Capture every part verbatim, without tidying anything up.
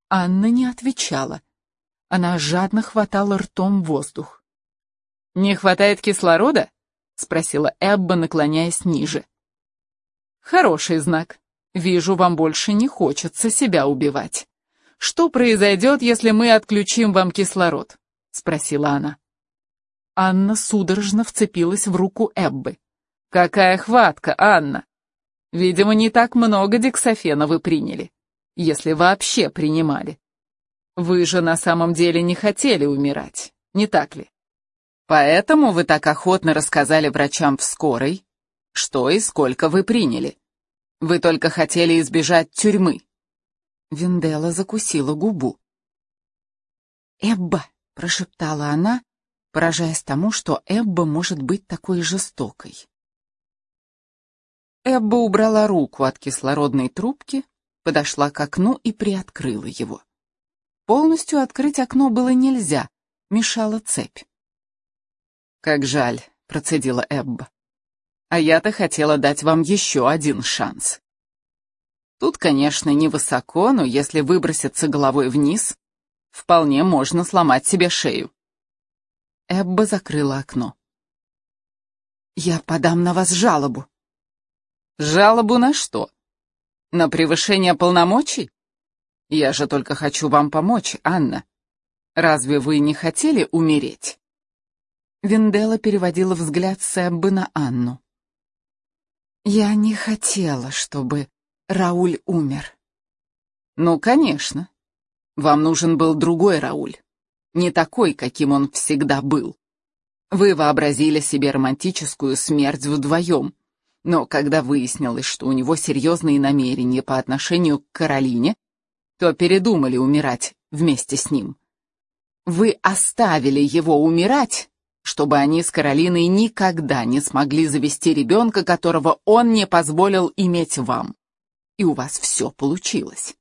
Анна не отвечала. Она жадно хватала ртом воздух. «Не хватает кислорода?» — спросила Эбба, наклоняясь ниже. «Хороший знак. Вижу, вам больше не хочется себя убивать. Что произойдет, если мы отключим вам кислород?» — спросила она. Анна судорожно вцепилась в руку Эббы. «Какая хватка, Анна! Видимо, не так много дексафена вы приняли, если вообще принимали. Вы же на самом деле не хотели умирать, не так ли? Поэтому вы так охотно рассказали врачам в скорой, что и сколько вы приняли. Вы только хотели избежать тюрьмы». Венделла закусила губу. «Эбба», — прошептала она, поражаясь тому, что Эбба может быть такой жестокой. Эбба убрала руку от кислородной трубки, подошла к окну и приоткрыла его. Полностью открыть окно было нельзя, мешала цепь. «Как жаль», — процедила Эбба. «А я-то хотела дать вам еще один шанс. Тут, конечно, невысоко, но если выброситься головой вниз, вполне можно сломать себе шею». Эбба закрыла окно. «Я подам на вас жалобу». «Жалобу на что? На превышение полномочий? Я же только хочу вам помочь, Анна. Разве вы не хотели умереть?» Венделла переводила взгляд с Эббы на Анну. «Я не хотела, чтобы Рауль умер». «Ну, конечно. Вам нужен был другой Рауль. Не такой, каким он всегда был. Вы вообразили себе романтическую смерть вдвоем, но когда выяснилось, что у него серьезные намерения по отношению к Каролине, то передумали умирать вместе с ним. Вы оставили его умирать, чтобы они с Каролиной никогда не смогли завести ребенка, которого он не позволил иметь вам. И у вас все получилось.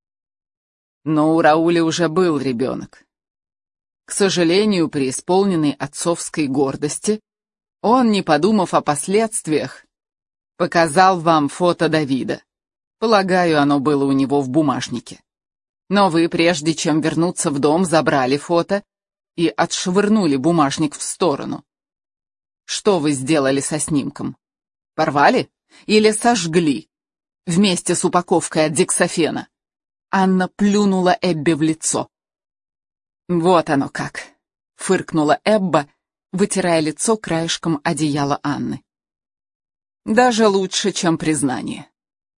Но у Рауля уже был ребенок. К сожалению, при исполненной отцовской гордости, он, не подумав о последствиях, показал вам фото Давида. Полагаю, оно было у него в бумажнике. Но вы, прежде чем вернуться в дом, забрали фото и отшвырнули бумажник в сторону. Что вы сделали со снимком? Порвали или сожгли вместе с упаковкой от дексафена?» Анна плюнула Эббе в лицо. «Вот оно как», — фыркнула Эбба, вытирая лицо краешком одеяла Анны. «Даже лучше, чем признание».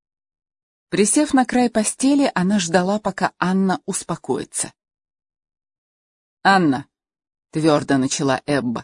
Присев на край постели, она ждала, пока Анна успокоится. «Анна», — твердо начала Эбба,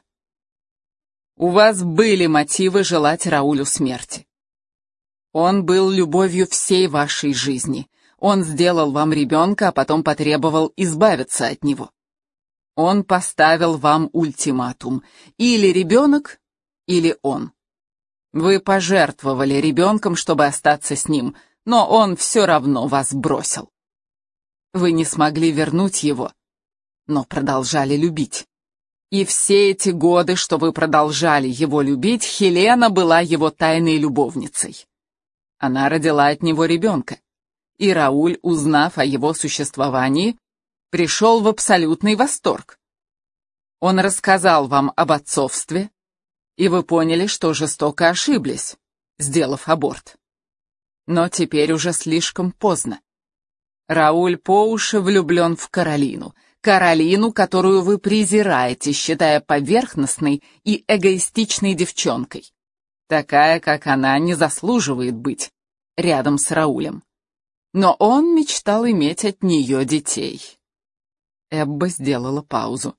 — «у вас были мотивы желать Раулю смерти. Он был любовью всей вашей жизни. Он сделал вам ребенка, а потом потребовал избавиться от него. Он поставил вам ультиматум. Или ребенок, или он. Вы пожертвовали ребенком, чтобы остаться с ним, но он все равно вас бросил. Вы не смогли вернуть его, но продолжали любить. И все эти годы, что вы продолжали его любить, Хелена была его тайной любовницей. Она родила от него ребенка. И Рауль, узнав о его существовании, пришел в абсолютный восторг. Он рассказал вам об отцовстве, и вы поняли, что жестоко ошиблись, сделав аборт. Но теперь уже слишком поздно. Рауль по уши влюблен в Каролину, Каролину, которую вы презираете, считая поверхностной и эгоистичной девчонкой. Такая, как она, не заслуживает быть рядом с Раулем. Но он мечтал иметь от нее детей. Эбба сделала паузу.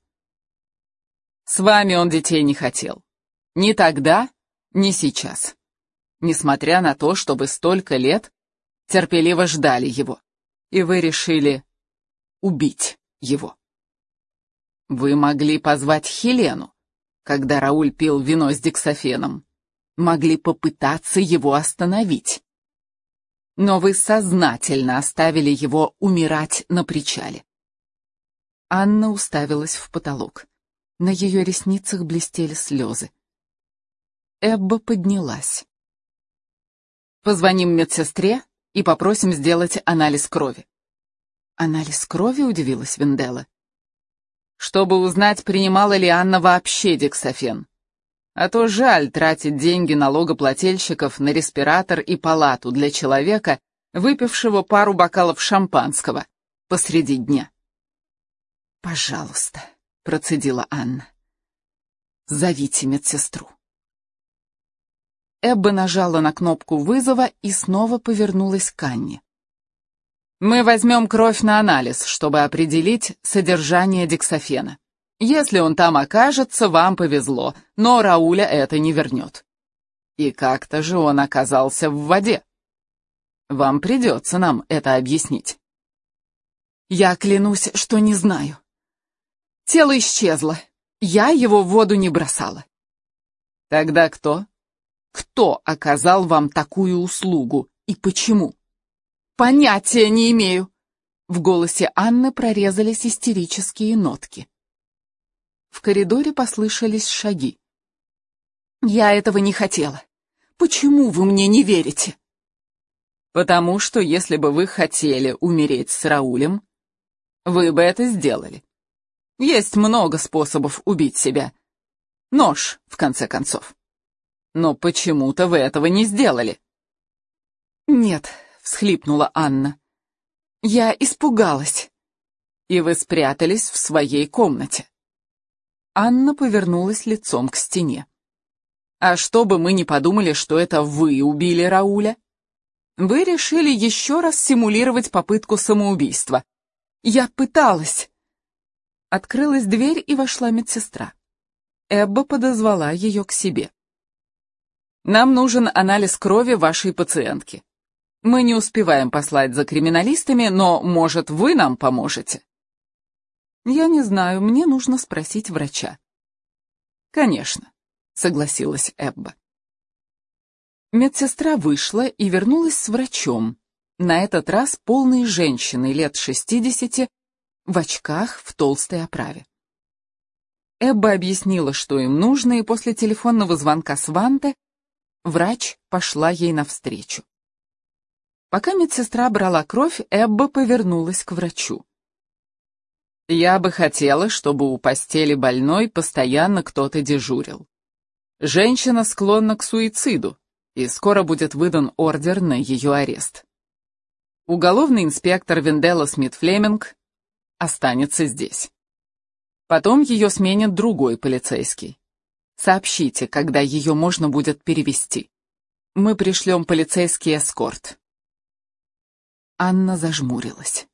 С вами он детей не хотел. Ни тогда, ни сейчас. Несмотря на то, что вы столько лет терпеливо ждали его, и вы решили убить его. Вы могли позвать Хелену, когда Рауль пил вино с дексафеном. Могли попытаться его остановить. Но вы сознательно оставили его умирать на причале. Анна уставилась в потолок. На ее ресницах блестели слезы. Эбба поднялась. «Позвоним медсестре и попросим сделать анализ крови. Анализ крови, удивилась Венделла. Чтобы узнать, принимала ли Анна вообще дексафен. А то жаль тратить деньги налогоплательщиков на респиратор и палату для человека, выпившего пару бокалов шампанского посреди дня. «Пожалуйста», — процедила Анна, — «зовите медсестру». Эбба нажала на кнопку вызова и снова повернулась к Анне. «Мы возьмем кровь на анализ, чтобы определить содержание дексафена. Если он там окажется, вам повезло, но Рауля это не вернет. И как-то же он оказался в воде. Вам придется нам это объяснить». «Я клянусь, что не знаю. Тело исчезло. Я его в воду не бросала». «Тогда кто? Кто оказал вам такую услугу и почему?» «Понятия не имею!» В голосе Анны прорезались истерические нотки. В коридоре послышались шаги. «Я этого не хотела. Почему вы мне не верите?» «Потому что если бы вы хотели умереть с Раулем, вы бы это сделали. Есть много способов убить себя. Нож, в конце концов. Но почему-то вы этого не сделали». «Нет», — всхлипнула Анна. «Я испугалась». «И вы спрятались в своей комнате». Анна повернулась лицом к стене. «А чтобы мы не подумали, что это вы убили Рауля, вы решили еще раз симулировать попытку самоубийства». «Я пыталась». Открылась дверь, и вошла медсестра. Эбба подозвала ее к себе. «Нам нужен анализ крови вашей пациентки. Мы не успеваем послать за криминалистами, но, может, вы нам поможете?» «Я не знаю, мне нужно спросить врача». «Конечно», — согласилась Эбба. Медсестра вышла и вернулась с врачом, на этот раз полной женщиной лет шестидесяти, в очках в толстой оправе. Эбба объяснила, что им нужно, и после телефонного звонка Сванте врач пошла ей навстречу. Пока медсестра брала кровь, Эбба повернулась к врачу. «Я бы хотела, чтобы у постели больной постоянно кто-то дежурил. Женщина склонна к суициду, и скоро будет выдан ордер на ее арест. Уголовный инспектор Венделла Смит-Флеминг останется здесь. Потом ее сменит другой полицейский. Сообщите, когда ее можно будет перевести. Мы пришлем полицейский эскорт». Анна зажмурилась.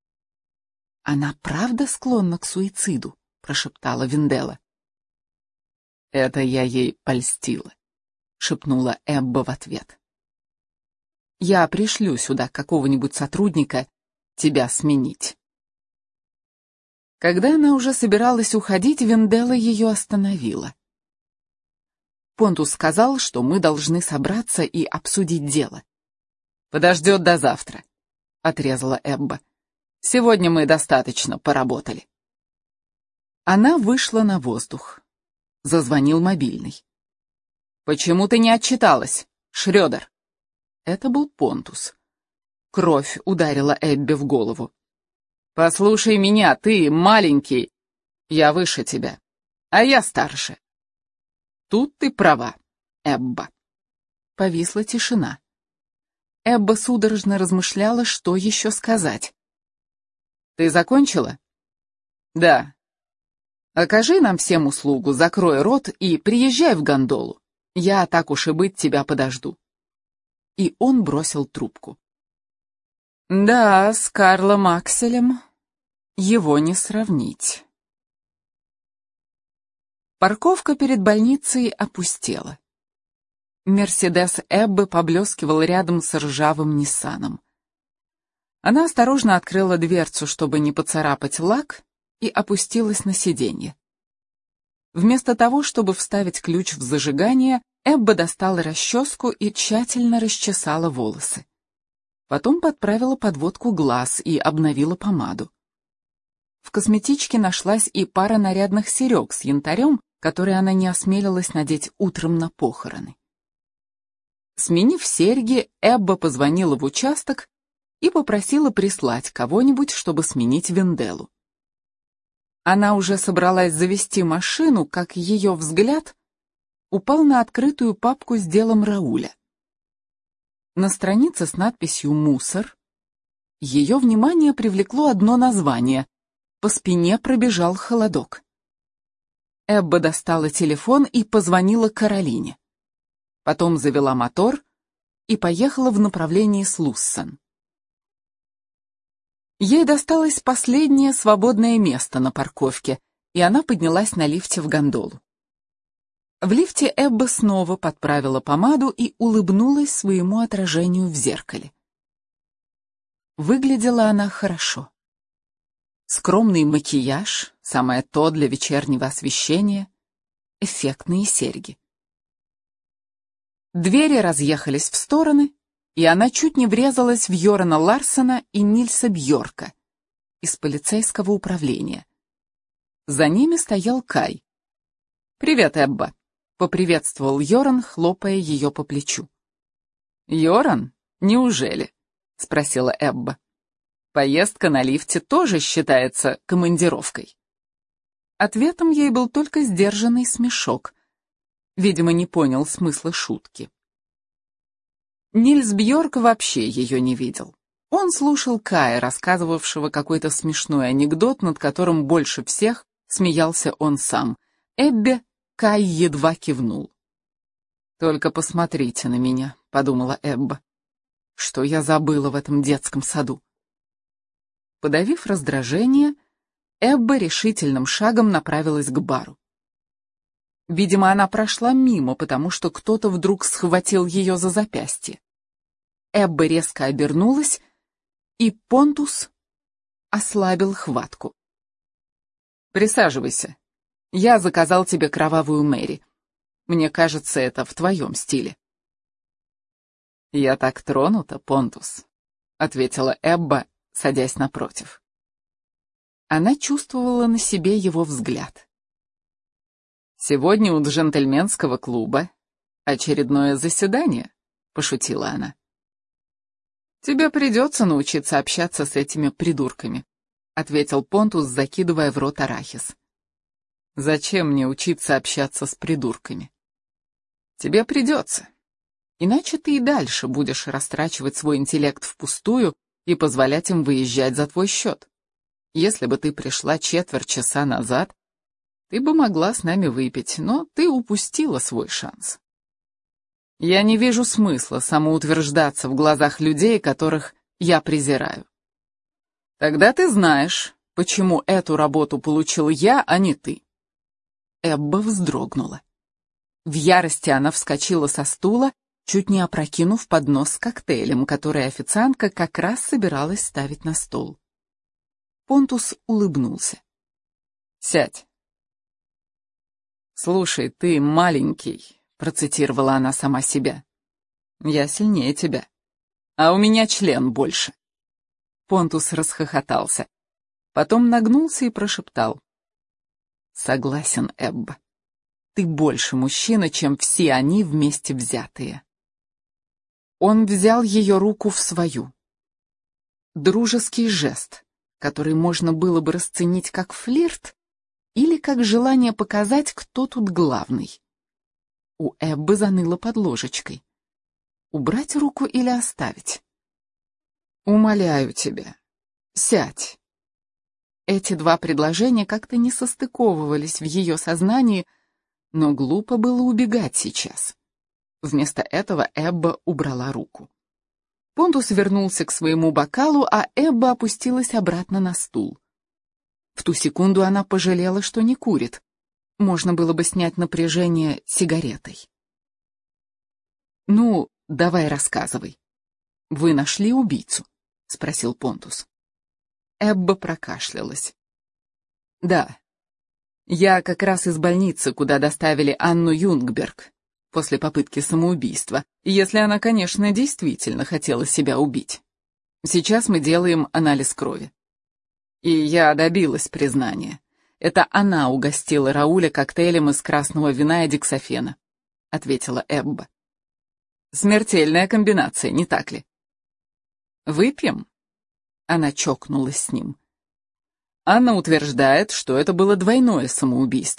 «Она правда склонна к суициду?» — прошептала Венделла. «Это я ей польстила», — шепнула Эбба в ответ. «Я пришлю сюда какого-нибудь сотрудника тебя сменить». Когда она уже собиралась уходить, Венделла ее остановила. «Понтус сказал, что мы должны собраться и обсудить дело». «Подождет до завтра», — отрезала Эбба. «Сегодня мы достаточно поработали». Она вышла на воздух. Зазвонил мобильный. «Почему ты не отчиталась, Шрёдер?» Это был Понтус. Кровь ударила Эбби в голову. «Послушай меня, ты маленький. Я выше тебя, а я старше». «Тут ты права, Эбба». Повисла тишина. Эбба судорожно размышляла, что еще сказать. «Ты закончила?» «Да». «Окажи нам всем услугу, закрой рот и приезжай в гондолу. Я, так уж и быть, тебя подожду». И он бросил трубку. Да, с Карлом Акселем его не сравнить. Парковка перед больницей опустела. Мерседес Эббы поблескивал рядом с ржавым Ниссаном. Она осторожно открыла дверцу, чтобы не поцарапать лак, и опустилась на сиденье. Вместо того, чтобы вставить ключ в зажигание, Эбба достала расческу и тщательно расчесала волосы. Потом подправила подводку глаз и обновила помаду. В косметичке нашлась и пара нарядных серег с янтарем, которые она не осмелилась надеть утром на похороны. Сменив серьги, Эбба позвонила в участок и попросила прислать кого-нибудь, чтобы сменить Венделу. Она уже собралась завести машину, как ее взгляд упал на открытую папку с делом Рауля. На странице с надписью «Мусор» ее внимание привлекло одно название. По спине пробежал холодок. Эбба достала телефон и позвонила Каролине. Потом завела мотор и поехала в направлении Слуссен. Ей досталось последнее свободное место на парковке, и она поднялась на лифте в гондолу. В лифте Эбба снова подправила помаду и улыбнулась своему отражению в зеркале. Выглядела она хорошо. Скромный макияж, самое то для вечернего освещения, эффектные серьги. Двери разъехались в стороны, и она чуть не врезалась в Йорана Ларсена и Нильса Бьорка из полицейского управления. За ними стоял Кай. «Привет, Эбба», — поприветствовал Йоран, хлопая ее по плечу. «Йоран, неужели?» — спросила Эбба. «Поездка на лифте тоже считается командировкой». Ответом ей был только сдержанный смешок. Видимо, не понял смысла шутки. Нильс Бьорк вообще ее не видел. Он слушал Кая, рассказывавшего какой-то смешной анекдот, над которым больше всех смеялся он сам. Эббе Кай едва кивнул. «Только посмотрите на меня», — подумала Эбба. «Что я забыла в этом детском саду?» Подавив раздражение, Эбба решительным шагом направилась к бару. Видимо, она прошла мимо, потому что кто-то вдруг схватил ее за запястье. Эбба резко обернулась, и Понтус ослабил хватку. «Присаживайся. Я заказал тебе кровавую Мэри. Мне кажется, это в твоем стиле». «Я так тронута, Понтус», — ответила Эбба, садясь напротив. Она чувствовала на себе его взгляд. «Сегодня у джентльменского клуба очередное заседание», — пошутила она. «Тебе придется научиться общаться с этими придурками», — ответил Понтус, закидывая в рот арахис. «Зачем мне учиться общаться с придурками?» «Тебе придется. Иначе ты и дальше будешь растрачивать свой интеллект впустую и позволять им выезжать за твой счет. Если бы ты пришла четверть часа назад, ты бы могла с нами выпить, но ты упустила свой шанс. Я не вижу смысла самоутверждаться в глазах людей, которых я презираю. Тогда ты знаешь, почему эту работу получил я, а не ты». Эбба вздрогнула. В ярости она вскочила со стула, чуть не опрокинув поднос с коктейлем, который официантка как раз собиралась ставить на стол. Понтус улыбнулся. «Сядь». «Слушай, ты маленький», — процитировала она сама себя. «Я сильнее тебя. А у меня член больше». Понтус расхохотался. Потом нагнулся и прошептал. «Согласен, Эбба. Ты больше мужчина, чем все они вместе взятые». Он взял ее руку в свою. Дружеский жест, который можно было бы расценить как флирт или как желание показать, кто тут главный. У Эббы заныло под ложечкой. Убрать руку или оставить? «Умоляю тебя, сядь». Эти два предложения как-то не состыковывались в ее сознании, но глупо было убегать сейчас. Вместо этого Эбба убрала руку. Понтус вернулся к своему бокалу, а Эбба опустилась обратно на стул. В ту секунду она пожалела, что не курит. Можно было бы снять напряжение сигаретой. «Ну, давай рассказывай. Вы нашли убийцу?» — спросил Понтус. Эбба прокашлялась. «Да. Я как раз из больницы, куда доставили Анну Юнгберг после попытки самоубийства, если она, конечно, действительно хотела себя убить. Сейчас мы делаем анализ крови. И я добилась признания. Это она угостила Рауля коктейлем из красного вина и дексафена», — ответила Эбба. «Смертельная комбинация, не так ли?» «Выпьем?» Она чокнулась с ним. Анна утверждает, что это было двойное самоубийство.